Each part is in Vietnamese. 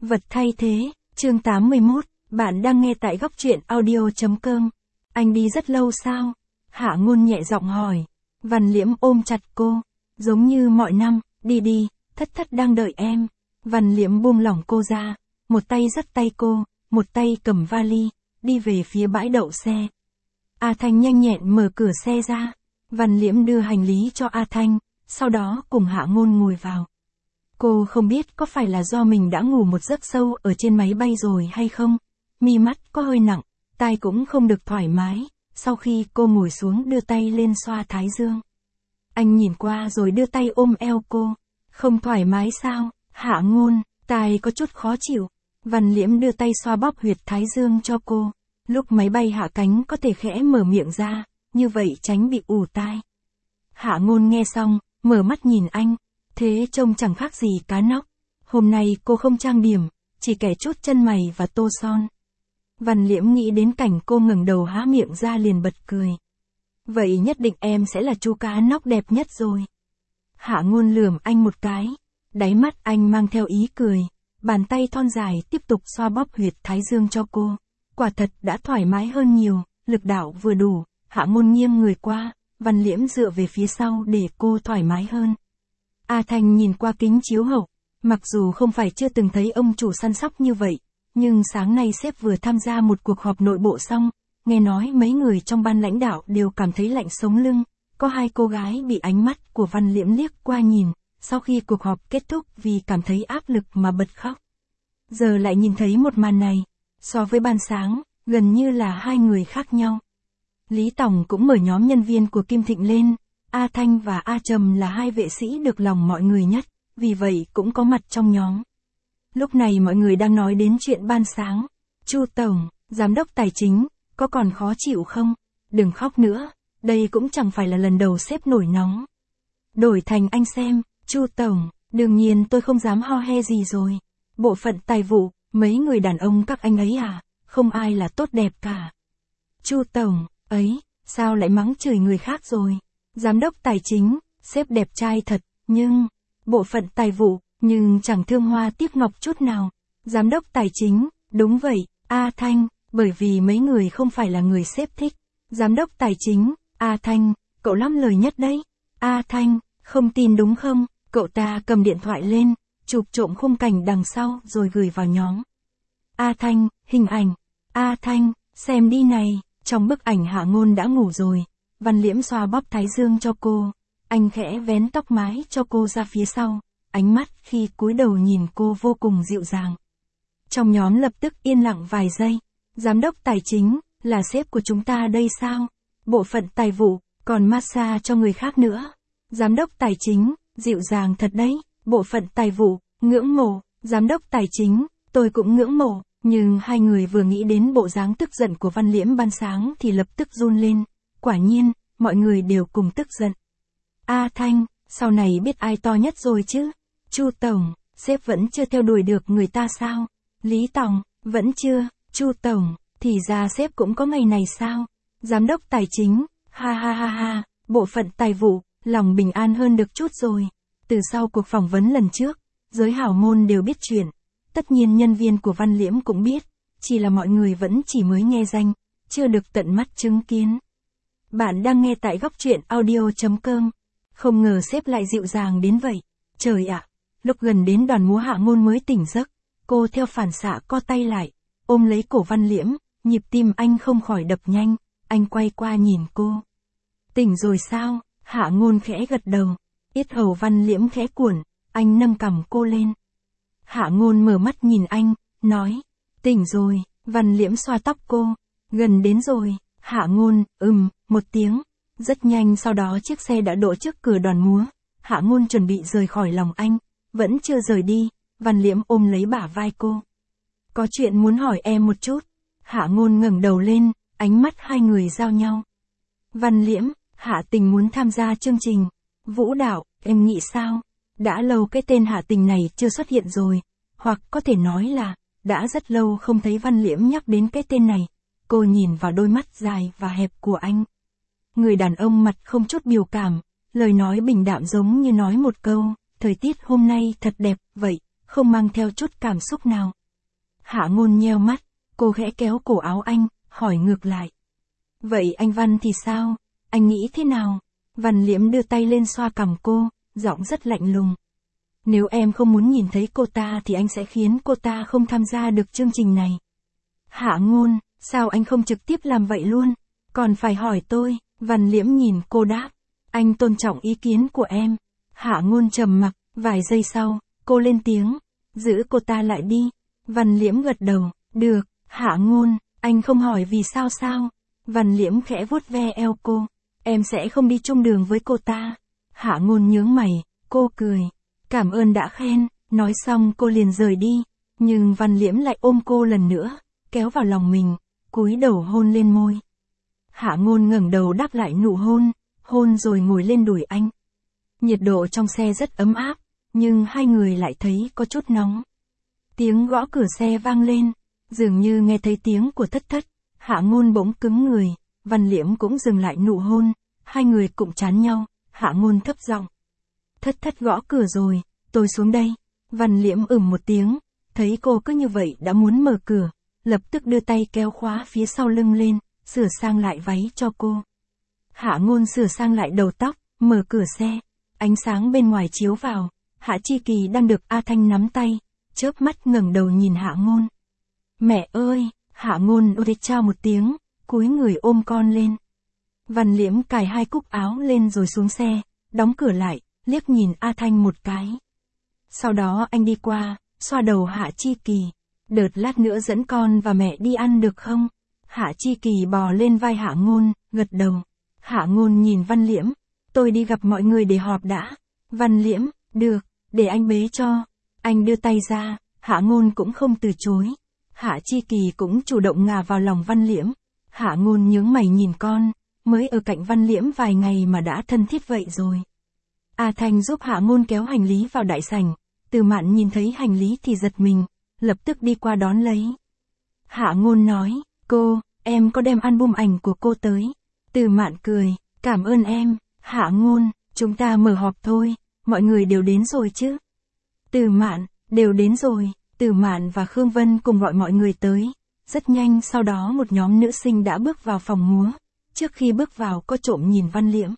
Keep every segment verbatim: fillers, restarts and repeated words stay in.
Vật thay thế, chương tám mươi mốt, bạn đang nghe tại góc truyện audio.com. Anh đi rất lâu sao? Hạ Ngôn nhẹ giọng hỏi. Văn Liễm ôm chặt cô. Giống như mọi năm, đi đi, thất thất đang đợi em. Văn Liễm buông lỏng cô ra, một tay dắt tay cô, một tay cầm vali, đi về phía bãi đậu xe. A Thanh nhanh nhẹn mở cửa xe ra. Văn Liễm đưa hành lý cho A Thanh, sau đó cùng Hạ Ngôn ngồi vào. Cô không biết có phải là do mình đã ngủ một giấc sâu ở trên máy bay rồi hay không. Mi mắt có hơi nặng, tai cũng không được thoải mái. Sau khi cô ngồi xuống đưa tay lên xoa thái dương. Anh nhìn qua rồi đưa tay ôm eo cô. Không thoải mái sao? Hạ Ngôn, tai có chút khó chịu. Văn Liễm đưa tay xoa bóp huyệt thái dương cho cô. Lúc máy bay hạ cánh có thể khẽ mở miệng ra, như vậy tránh bị ù tai. Hạ Ngôn nghe xong, mở mắt nhìn anh. Thế trông chẳng khác gì cá nóc. Hôm nay cô không trang điểm, chỉ kẻ chút chân mày và tô son. Văn Liễm nghĩ đến cảnh cô ngẩng đầu há miệng ra liền bật cười. Vậy nhất định em sẽ là chú cá nóc đẹp nhất rồi. Hạ Ngôn lườm anh một cái. Đáy mắt anh mang theo ý cười. Bàn tay thon dài tiếp tục xoa bóp huyệt thái dương cho cô. Quả thật đã thoải mái hơn nhiều, lực đạo vừa đủ. Hạ Ngôn nghiêng người qua, Văn Liễm dựa về phía sau để cô thoải mái hơn. A Thanh nhìn qua kính chiếu hậu, mặc dù không phải chưa từng thấy ông chủ săn sóc như vậy, nhưng sáng nay sếp vừa tham gia một cuộc họp nội bộ xong, nghe nói mấy người trong ban lãnh đạo đều cảm thấy lạnh sống lưng, có hai cô gái bị ánh mắt của Văn Liễm liếc qua nhìn, sau khi cuộc họp kết thúc vì cảm thấy áp lực mà bật khóc. Giờ lại nhìn thấy một màn này, so với ban sáng, gần như là hai người khác nhau. Lý Tòng cũng mở nhóm nhân viên của Kim Thịnh lên. A Thanh và A Trầm là hai vệ sĩ được lòng mọi người nhất, vì vậy cũng có mặt trong nhóm. Lúc này mọi người đang nói đến chuyện ban sáng. Chu Tổng, Giám đốc Tài chính, có còn khó chịu không? Đừng khóc nữa, đây cũng chẳng phải là lần đầu sếp nổi nóng. Đổi thành anh xem, Chu Tổng, đương nhiên tôi không dám ho he gì rồi. Bộ phận tài vụ, mấy người đàn ông các anh ấy à, không ai là tốt đẹp cả. Chu Tổng, ấy, sao lại mắng chửi người khác rồi? Giám đốc Tài chính, sếp đẹp trai thật, nhưng, bộ phận tài vụ, nhưng chẳng thương hoa tiếc ngọc chút nào. Giám đốc Tài chính, đúng vậy, A Thanh, bởi vì mấy người không phải là người sếp thích. Giám đốc Tài chính, A Thanh, cậu lắm lời nhất đấy. A Thanh, không tin đúng không? Cậu ta cầm điện thoại lên, chụp trộm khung cảnh đằng sau rồi gửi vào nhóm. A Thanh, hình ảnh. A Thanh, xem đi này, trong bức ảnh Hạ Ngôn đã ngủ rồi. Văn Liễm xoa bóp thái dương cho cô. Anh khẽ vén tóc mái cho cô ra phía sau. Ánh mắt khi cúi đầu nhìn cô vô cùng dịu dàng. Trong nhóm lập tức yên lặng vài giây. Giám đốc Tài chính, là sếp của chúng ta đây sao? Bộ phận tài vụ, còn massage cho người khác nữa. Giám đốc Tài chính, dịu dàng thật đấy. Bộ phận tài vụ, ngưỡng mộ. Giám đốc Tài chính, tôi cũng ngưỡng mộ. Nhưng hai người vừa nghĩ đến bộ dáng tức giận của Văn Liễm ban sáng thì lập tức run lên. Quả nhiên, mọi người đều cùng tức giận. A Thanh, sau này biết ai to nhất rồi chứ? Chu Tổng, sếp vẫn chưa theo đuổi được người ta sao? Lý Tòng, vẫn chưa. Chu Tổng, thì ra sếp cũng có ngày này sao? Giám đốc Tài chính, ha ha ha ha, bộ phận tài vụ, lòng bình an hơn được chút rồi. Từ sau cuộc phỏng vấn lần trước, giới hảo môn đều biết chuyện. Tất nhiên nhân viên của Văn Liễm cũng biết, chỉ là mọi người vẫn chỉ mới nghe danh, chưa được tận mắt chứng kiến. Bạn đang nghe tại góc truyện audio.com. Không ngờ sếp lại dịu dàng đến vậy. Trời ạ, lúc gần đến đoàn múa Hạ Ngôn mới tỉnh giấc, cô theo phản xạ co tay lại, ôm lấy cổ Văn Liễm, nhịp tim anh không khỏi đập nhanh, anh quay qua nhìn cô. Tỉnh rồi sao? Hạ Ngôn khẽ gật đầu, yết hầu Văn Liễm khẽ cuộn, anh nâng cằm cô lên. Hạ Ngôn mở mắt nhìn anh, nói, tỉnh rồi. Văn Liễm xoa tóc cô, gần đến rồi. Hạ Ngôn, ừm, một tiếng. Rất nhanh sau đó chiếc xe đã đỗ trước cửa đoàn múa. Hạ Ngôn chuẩn bị rời khỏi lòng anh, vẫn chưa rời đi. Văn Liễm ôm lấy bả vai cô. Có chuyện muốn hỏi em một chút. Hạ Ngôn ngẩng đầu lên, ánh mắt hai người giao nhau. Văn Liễm, Hạ Tình muốn tham gia chương trình vũ đạo, em nghĩ sao? Đã lâu cái tên Hạ Tình này chưa xuất hiện rồi. Hoặc có thể nói là, đã rất lâu không thấy Văn Liễm nhắc đến cái tên này. Cô nhìn vào đôi mắt dài và hẹp của anh. Người đàn ông mặt không chút biểu cảm, lời nói bình đạm giống như nói một câu, thời tiết hôm nay thật đẹp, vậy, không mang theo chút cảm xúc nào. Hạ Ngôn nheo mắt, cô khẽ kéo cổ áo anh, hỏi ngược lại. Vậy anh Văn thì sao? Anh nghĩ thế nào? Văn Liễm đưa tay lên xoa cằm cô, giọng rất lạnh lùng. Nếu em không muốn nhìn thấy cô ta thì anh sẽ khiến cô ta không tham gia được chương trình này. Hạ Ngôn, sao anh không trực tiếp làm vậy luôn? Còn phải hỏi tôi, Văn Liễm nhìn cô đáp. Anh tôn trọng ý kiến của em. Hạ Ngôn trầm mặc, vài giây sau, cô lên tiếng. Giữ cô ta lại đi. Văn Liễm gật đầu, được, Hạ Ngôn, anh không hỏi vì sao sao. Văn Liễm khẽ vuốt ve eo cô. Em sẽ không đi chung đường với cô ta. Hạ Ngôn nhướng mày, cô cười. Cảm ơn đã khen, nói xong cô liền rời đi. Nhưng Văn Liễm lại ôm cô lần nữa, kéo vào lòng mình, cúi đầu hôn lên môi. Hạ Ngôn ngẩng đầu đáp lại nụ hôn, hôn rồi ngồi lên đùi anh. Nhiệt độ trong xe rất ấm áp, nhưng hai người lại thấy có chút nóng. Tiếng gõ cửa xe vang lên, dường như nghe thấy tiếng của Thất Thất. Hạ Ngôn bỗng cứng người, Văn Liễm cũng dừng lại nụ hôn, hai người cũng chán nhau. Hạ Ngôn thấp giọng. Thất Thất gõ cửa rồi, tôi xuống đây. Văn Liễm ừm một tiếng, thấy cô cứ như vậy đã muốn mở cửa, lập tức đưa tay kéo khóa phía sau lưng lên, sửa sang lại váy cho cô. Hạ Ngôn sửa sang lại đầu tóc, mở cửa xe, ánh sáng bên ngoài chiếu vào, Hạ Chi Kỳ đang được A Thanh nắm tay, chớp mắt ngẩng đầu nhìn Hạ Ngôn. Mẹ ơi, Hạ Ngôn ôi chao một tiếng, cúi người ôm con lên. Văn Liễm cài hai cúc áo lên rồi xuống xe, đóng cửa lại, liếc nhìn A Thanh một cái. Sau đó anh đi qua, xoa đầu Hạ Chi Kỳ. Đợt lát nữa dẫn con và mẹ đi ăn được không? Hạ Chi Kỳ bò lên vai Hạ Ngôn, gật đầu. Hạ Ngôn nhìn Văn Liễm. Tôi đi gặp mọi người để họp đã. Văn Liễm, được, để anh bế cho. Anh đưa tay ra, Hạ Ngôn cũng không từ chối. Hạ Chi Kỳ cũng chủ động ngả vào lòng Văn Liễm. Hạ Ngôn nhướng mày nhìn con, mới ở cạnh Văn Liễm vài ngày mà đã thân thiết vậy rồi. A Thanh giúp Hạ Ngôn kéo hành lý vào đại sảnh. Từ Mạn nhìn thấy hành lý thì giật mình, lập tức đi qua đón lấy. Hạ Ngôn nói, cô, em có đem album ảnh của cô tới. Từ Mạn cười, cảm ơn em. Hạ Ngôn, chúng ta mở họp thôi, mọi người đều đến rồi chứ. Từ Mạn, đều đến rồi. Từ Mạn và Khương Vân cùng gọi mọi người tới. Rất nhanh sau đó một nhóm nữ sinh đã bước vào phòng múa. Trước khi bước vào có trộm nhìn Văn Liễm.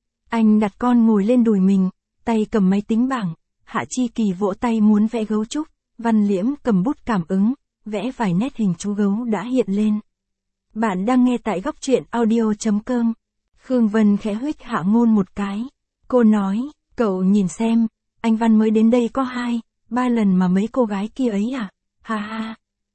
Anh đặt con ngồi lên đùi mình, tay cầm máy tính bảng. Hạ Chi Kỳ vỗ tay muốn vẽ gấu trúc. Văn Liễm cầm bút cảm ứng, vẽ vài nét hình chú gấu đã hiện lên. Bạn đang nghe tại góc truyện audio chấm com. Khương Vân khẽ huých Hạ Ngôn một cái. Cô nói, cậu nhìn xem, anh Văn mới đến đây có hai, ba lần mà mấy cô gái kia ấy à? Ha ha.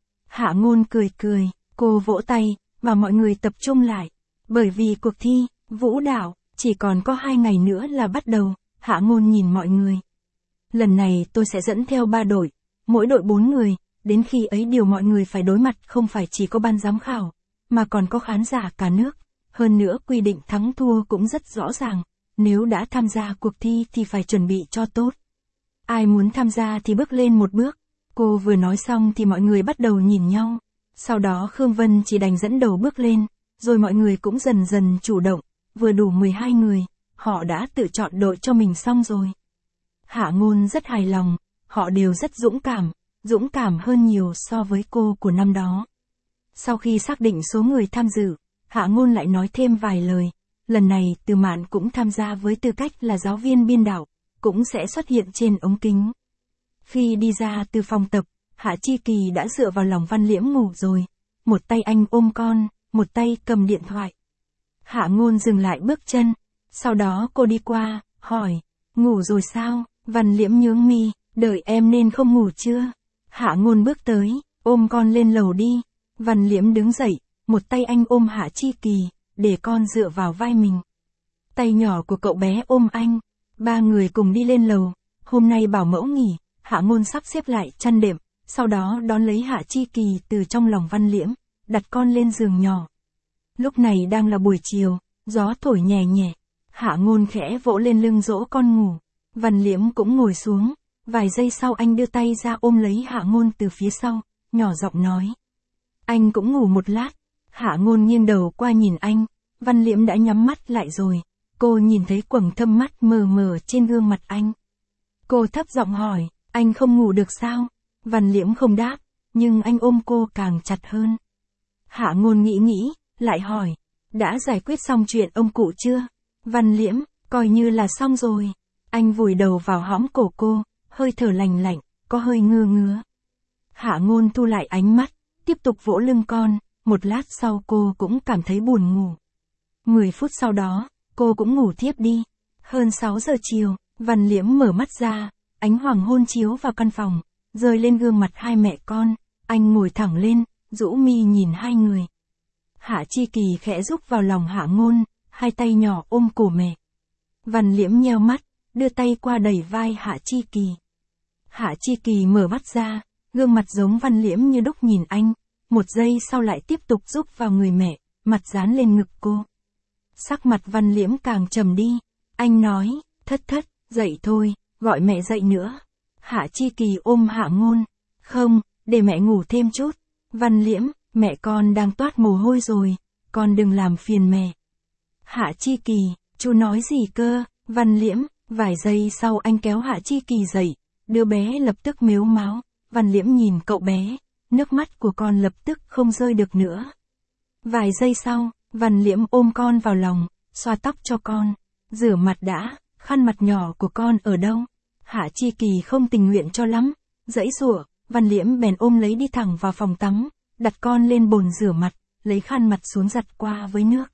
Hạ Ngôn cười cười, cô vỗ tay, và mọi người tập trung lại. Bởi vì cuộc thi, vũ đạo, chỉ còn có hai ngày nữa là bắt đầu. Hạ Ngôn nhìn mọi người. Lần này tôi sẽ dẫn theo ba đội, mỗi đội bốn người, đến khi ấy điều mọi người phải đối mặt không phải chỉ có ban giám khảo, mà còn có khán giả cả nước. Hơn nữa quy định thắng thua cũng rất rõ ràng, nếu đã tham gia cuộc thi thì phải chuẩn bị cho tốt. Ai muốn tham gia thì bước lên một bước. Cô vừa nói xong thì mọi người bắt đầu nhìn nhau. Sau đó Khương Vân chỉ đành dẫn đầu bước lên, rồi mọi người cũng dần dần chủ động, vừa đủ mười hai người, họ đã tự chọn đội cho mình xong rồi. Hạ Ngôn rất hài lòng, họ đều rất dũng cảm, dũng cảm hơn nhiều so với cô của năm đó. Sau khi xác định số người tham dự, Hạ Ngôn lại nói thêm vài lời. Lần này Từ Mạn cũng tham gia với tư cách là giáo viên biên đạo, cũng sẽ xuất hiện trên ống kính. Khi đi ra từ phòng tập, Hạ Chi Kỳ đã dựa vào lòng Văn Liễm ngủ rồi. Một tay anh ôm con, một tay cầm điện thoại. Hạ Ngôn dừng lại bước chân, sau đó cô đi qua, hỏi, ngủ rồi sao? Văn Liễm nhướng mi, đợi em nên không ngủ chưa? Hạ Ngôn bước tới, ôm con lên lầu đi. Văn Liễm đứng dậy, một tay anh ôm Hạ Chi Kỳ, để con dựa vào vai mình. Tay nhỏ của cậu bé ôm anh, ba người cùng đi lên lầu. Hôm nay bảo mẫu nghỉ, Hạ Ngôn sắp xếp lại chăn đệm, sau đó đón lấy Hạ Chi Kỳ từ trong lòng Văn Liễm, đặt con lên giường nhỏ. Lúc này đang là buổi chiều, gió thổi nhẹ nhẹ. Hạ Ngôn khẽ vỗ lên lưng dỗ con ngủ. Văn Liễm cũng ngồi xuống, vài giây sau anh đưa tay ra ôm lấy Hạ Ngôn từ phía sau, nhỏ giọng nói. Anh cũng ngủ một lát. Hạ Ngôn nghiêng đầu qua nhìn anh, Văn Liễm đã nhắm mắt lại rồi. Cô nhìn thấy quầng thâm mắt mờ mờ trên gương mặt anh. Cô thấp giọng hỏi, Anh không ngủ được sao? Văn Liễm không đáp, nhưng anh ôm cô càng chặt hơn. Hạ Ngôn nghĩ nghĩ, lại hỏi, đã giải quyết xong chuyện ông cụ chưa? Văn Liễm, coi như là xong rồi. Anh vùi đầu vào hõm cổ cô, hơi thở lành lạnh, có hơi ngơ ngứa. Hạ Ngôn thu lại ánh mắt, tiếp tục vỗ lưng con, một lát sau cô cũng cảm thấy buồn ngủ. Mười phút sau đó, cô cũng ngủ thiếp đi. Hơn sáu giờ chiều, Văn Liễm mở mắt ra, ánh hoàng hôn chiếu vào căn phòng, rơi lên gương mặt hai mẹ con, anh ngồi thẳng lên, rũ mi nhìn hai người. Hạ Chi Kỳ khẽ rúc vào lòng Hạ Ngôn, hai tay nhỏ ôm cổ mẹ. Văn Liễm nheo mắt, đưa tay qua đẩy vai Hạ Chi Kỳ. Hạ Chi Kỳ mở mắt ra, gương mặt giống Văn Liễm như đúc nhìn anh, một giây sau lại tiếp tục rúc vào người mẹ, mặt dán lên ngực cô. Sắc mặt Văn Liễm càng trầm đi, anh nói, thất thất, dậy thôi, gọi mẹ dậy nữa. Hạ Chi Kỳ ôm Hạ Ngôn, không, để mẹ ngủ thêm chút. Văn Liễm, mẹ con đang toát mồ hôi rồi, con đừng làm phiền mẹ. Hạ Chi Kỳ, chú nói gì cơ? Văn Liễm, vài giây sau anh kéo Hạ Chi Kỳ dậy, đứa bé lập tức mếu máo. Văn Liễm nhìn cậu bé, nước mắt của con lập tức không rơi được nữa. Vài giây sau, Văn Liễm ôm con vào lòng, xoa tóc cho con. Rửa mặt đã, khăn mặt nhỏ của con ở đâu? Hạ Chi Kỳ không tình nguyện cho lắm, giãy giụa, Văn Liễm bèn ôm lấy đi thẳng vào phòng tắm, đặt con lên bồn rửa mặt, lấy khăn mặt xuống giặt qua với nước.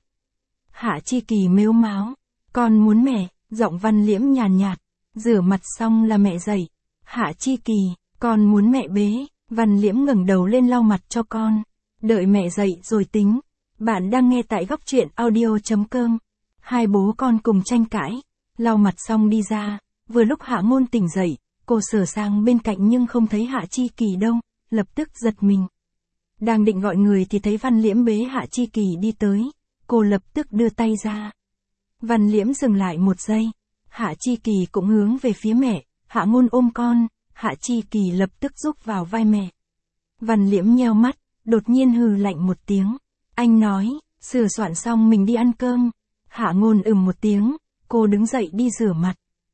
Hạ Chi Kỳ mếu máo, con muốn mẹ, giọng Văn Liễm nhàn nhạt, rửa mặt xong là mẹ dậy. Hạ Chi Kỳ, con muốn mẹ bế. Văn Liễm ngẩng đầu lên lau mặt cho con, đợi mẹ dậy rồi tính. Bạn đang nghe tại góc truyện audio chấm com. Hai bố con cùng tranh cãi, lau mặt xong đi ra, vừa lúc Hạ Ngôn tỉnh dậy, cô sờ sang bên cạnh nhưng không thấy Hạ Chi Kỳ đâu, lập tức giật mình. Đang định gọi người thì thấy Văn Liễm bế Hạ Chi Kỳ đi tới, cô lập tức đưa tay ra. Văn Liễm dừng lại một giây, Hạ Chi Kỳ cũng hướng về phía mẹ, Hạ Ngôn ôm con, Hạ Chi Kỳ lập tức rúc vào vai mẹ. Văn Liễm nheo mắt, đột nhiên hừ lạnh một tiếng. Anh nói, sửa soạn xong mình đi ăn cơm. Hạ Ngôn ừm một tiếng, cô đứng dậy đi rửa mặt.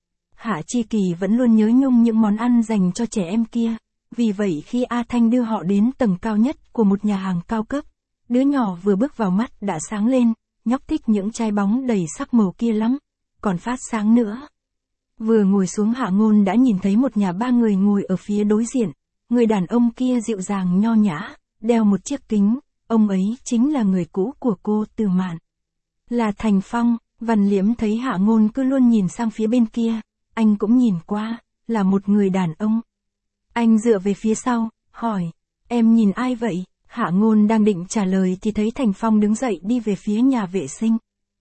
Hạ Chi Kỳ vẫn luôn nhớ nhung những món ăn dành cho trẻ em kia. Vì vậy khi A Thanh đưa họ đến tầng cao nhất của một nhà hàng cao cấp, đứa nhỏ vừa bước vào mắt đã sáng lên, nhóc thích những chai bóng đầy sắc màu kia lắm, còn phát sáng nữa. Vừa ngồi xuống Hạ Ngôn đã nhìn thấy một nhà ba người ngồi ở phía đối diện, người đàn ông kia dịu dàng nho nhã, đeo một chiếc kính, ông ấy chính là người cũ của cô Từ Mạn. Là Thành Phong. Văn Liễm thấy Hạ Ngôn cứ luôn nhìn sang phía bên kia, anh cũng nhìn qua, là một người đàn ông. Anh dựa về phía sau, hỏi, em nhìn ai vậy? Hạ Ngôn đang định trả lời thì thấy Thành Phong đứng dậy đi về phía nhà vệ sinh.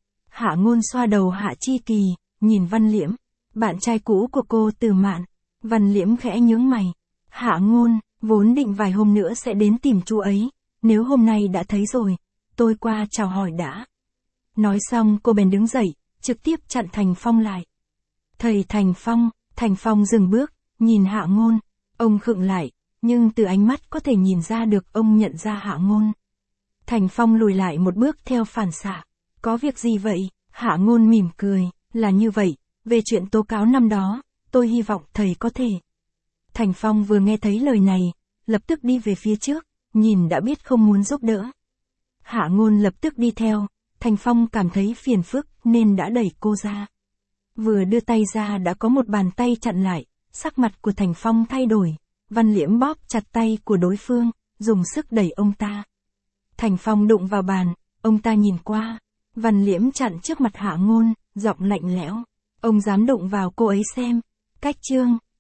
Hạ Ngôn xoa đầu Hạ Chi Kỳ, nhìn Văn Liễm, bạn trai cũ của cô Từ Mạn. Văn Liễm khẽ nhướng mày. Hạ Ngôn, vốn định vài hôm nữa sẽ đến tìm chú ấy, nếu hôm nay đã thấy rồi, tôi qua chào hỏi đã. Nói xong cô bèn đứng dậy, trực tiếp chặn Thành Phong lại. Thầy Thành Phong. Thành Phong dừng bước, nhìn Hạ Ngôn, ông khựng lại, nhưng từ ánh mắt có thể nhìn ra được ông nhận ra Hạ Ngôn. Thành Phong lùi lại một bước theo phản xạ. Có việc gì vậy? Hạ Ngôn mỉm cười, là như vậy, về chuyện tố cáo năm đó, tôi hy vọng thầy có thể. Thành Phong vừa nghe thấy lời này, lập tức đi về phía trước, nhìn đã biết không muốn giúp đỡ. Hạ Ngôn lập tức đi theo, Thành Phong cảm thấy phiền phức nên đã đẩy cô ra. Vừa đưa tay ra đã có một bàn tay chặn lại, sắc mặt của Thành Phong thay đổi, Văn Liễm bóp chặt tay của đối phương, dùng sức đẩy ông ta. Thành Phong đụng vào bàn, ông ta nhìn qua, Văn Liễm chặn trước mặt Hạ Ngôn, giọng lạnh lẽo, ông dám đụng vào cô ấy xem. Cách chương,